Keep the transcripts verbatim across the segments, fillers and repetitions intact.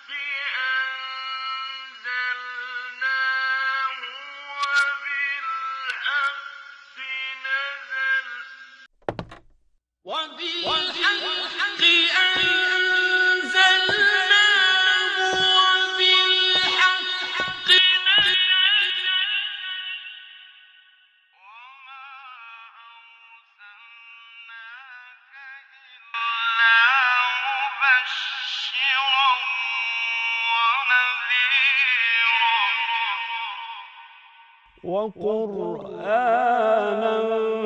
وقرآنا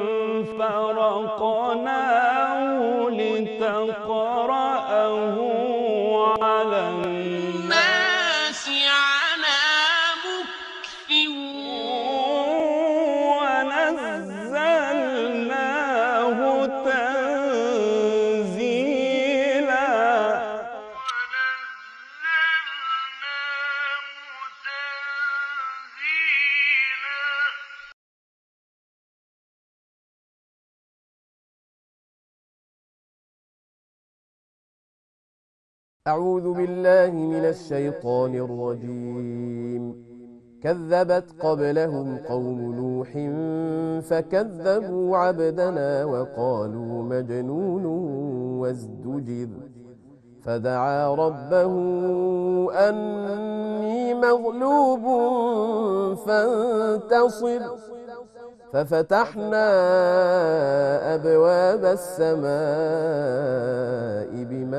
فرقناه لتقرأه على الناس على مكث ونزلناه تنزيلا أعوذ بالله من الشيطان الرجيم. كذبت قبلهم قوم نوح فكذبوا عبدنا وقالوا مجنون وازدجر فدعا ربه أني مغلوب فانتصر ففتحنا أبواب السماء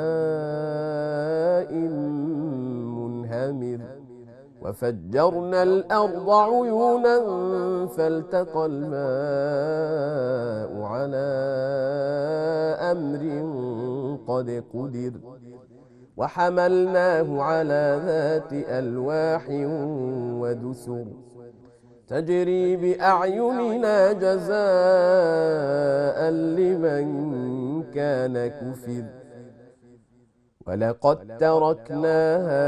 بماء منهمر وفجرنا الأرض عيونا فالتقى الماء على أمر قد قدر وحملناه على ذات ألواح ودسر تجري بأعيننا جزاء لمن كان كفر ولقد تركناها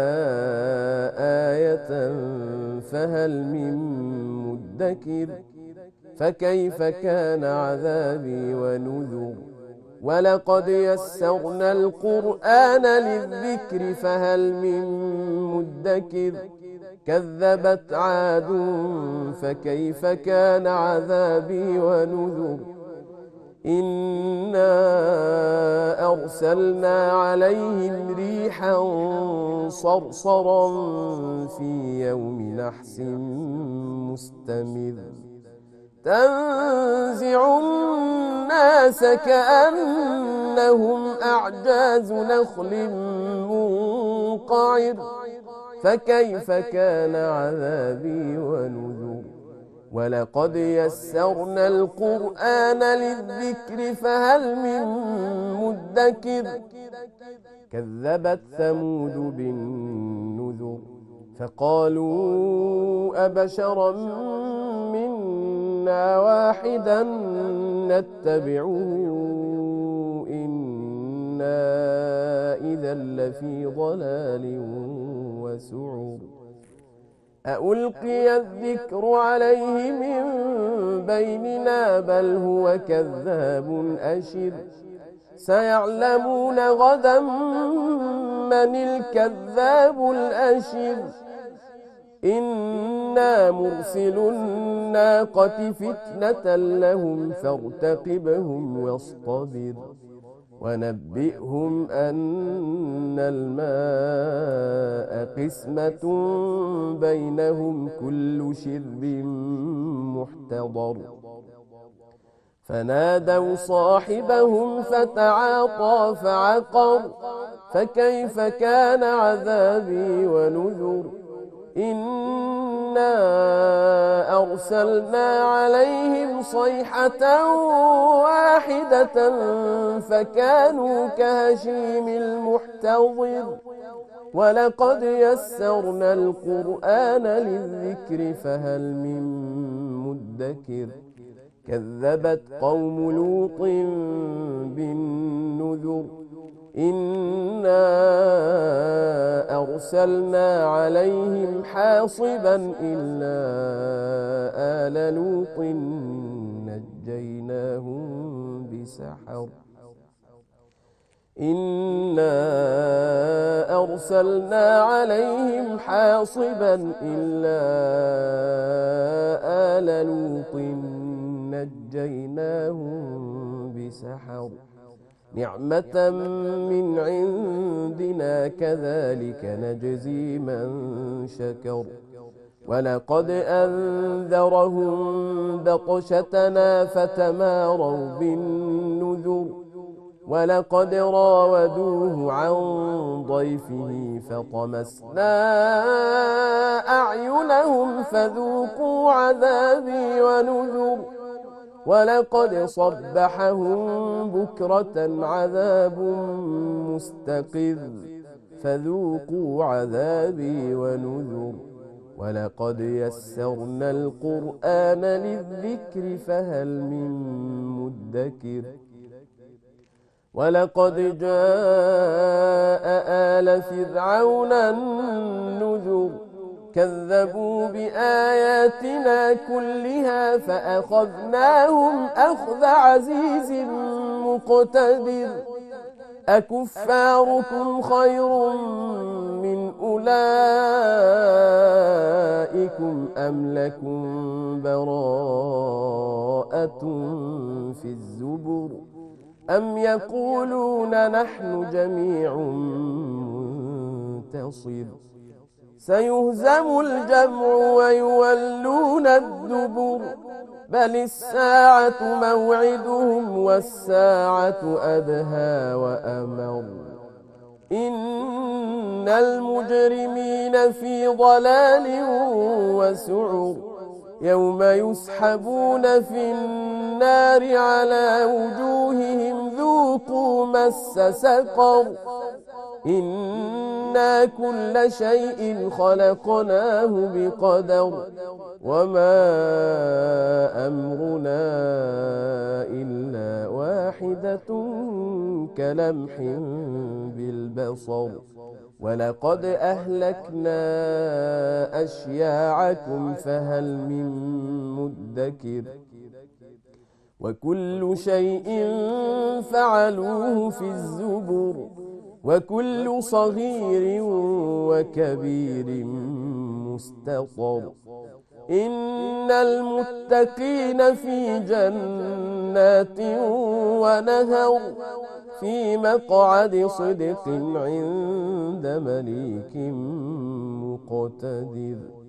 آية فهل من مدكر فكيف كان عذابي ونذر ولقد يسرنا القرآن للذكر فهل من مدكر كذبت عاد فكيف كان عذابي ونذر إنا أرسلنا عليهم ريحا صرصرا في يوم نحس مستمر تنزع الناس كأنهم أعجاز نخل منقعر فكيف كان عذابي ونذر ولقد يسرنا القرآن للذكر فهل من مدكر كذبت ثمود بالنذر فقالوا أبشرا منا واحدا نتبعه إنا إذا لفي ضلال وسعر أألقي الذكر عليه من بيننا بل هو كذاب أشر سيعلمون غدا من الكذاب الأشر إنا مرسل الناقة فتنة لهم فارتقبهم واصطبر ونبئهم أن الماء قسمة بينهم كل شرب محتضر فنادوا صاحبهم فتعاطى فعقر فكيف كان عذابي ونذر إنا أرسلنا عليهم صيحة واحدة فكانوا كهشيم المحتضر ولقد يسرنا القرآن للذكر فهل من مدكر كذبت قوم لوط بالنذر إنا أرسلنا عليهم حاصبا إلا آل لوط نجيناهم بسحر إنا أرسلنا عليهم حاصبا إلا آل لوط نجيناهم بسحر نعمة من عندنا كذلك نجزي من شكر ولقد أنذرهم بطشتنا فتماروا بالنذر ولقد راودوه عن ضيفه فطمسنا أعينهم فذوقوا عذابي ونذر ولقد صبحهم بكرة عذاب مستقر فذوقوا عذابي ونذر ولقد يسرنا القرآن للذكر فهل من مدكر ولقد جاء آل فرعون النذر كذبوا بآياتنا كلها فأخذناهم أخذ عزيز مقتدر أكفاركم خير من أولئكم أم لكم براءة في الزبر أم يقولون نحن جميع منتصر سيهزم الجمع ويولون الدبر بل الساعة موعدهم والساعة أدهى وأمر إن المجرمين في ضلال وسعر يوم يسحبون في النار على وجوههم ذوقوا مس سقر إنا كل شيء خلقناه بقدر وما أمرنا إلا واحدة كلمح بالبصر ولقد أهلكنا أشياعكم فهل من مدكر وكل شيء فعلوه في الزبر وكل صغير وكبير مستطر إن المتقين في جنات ونهر في مقعد صدق عند مليك مقتدر.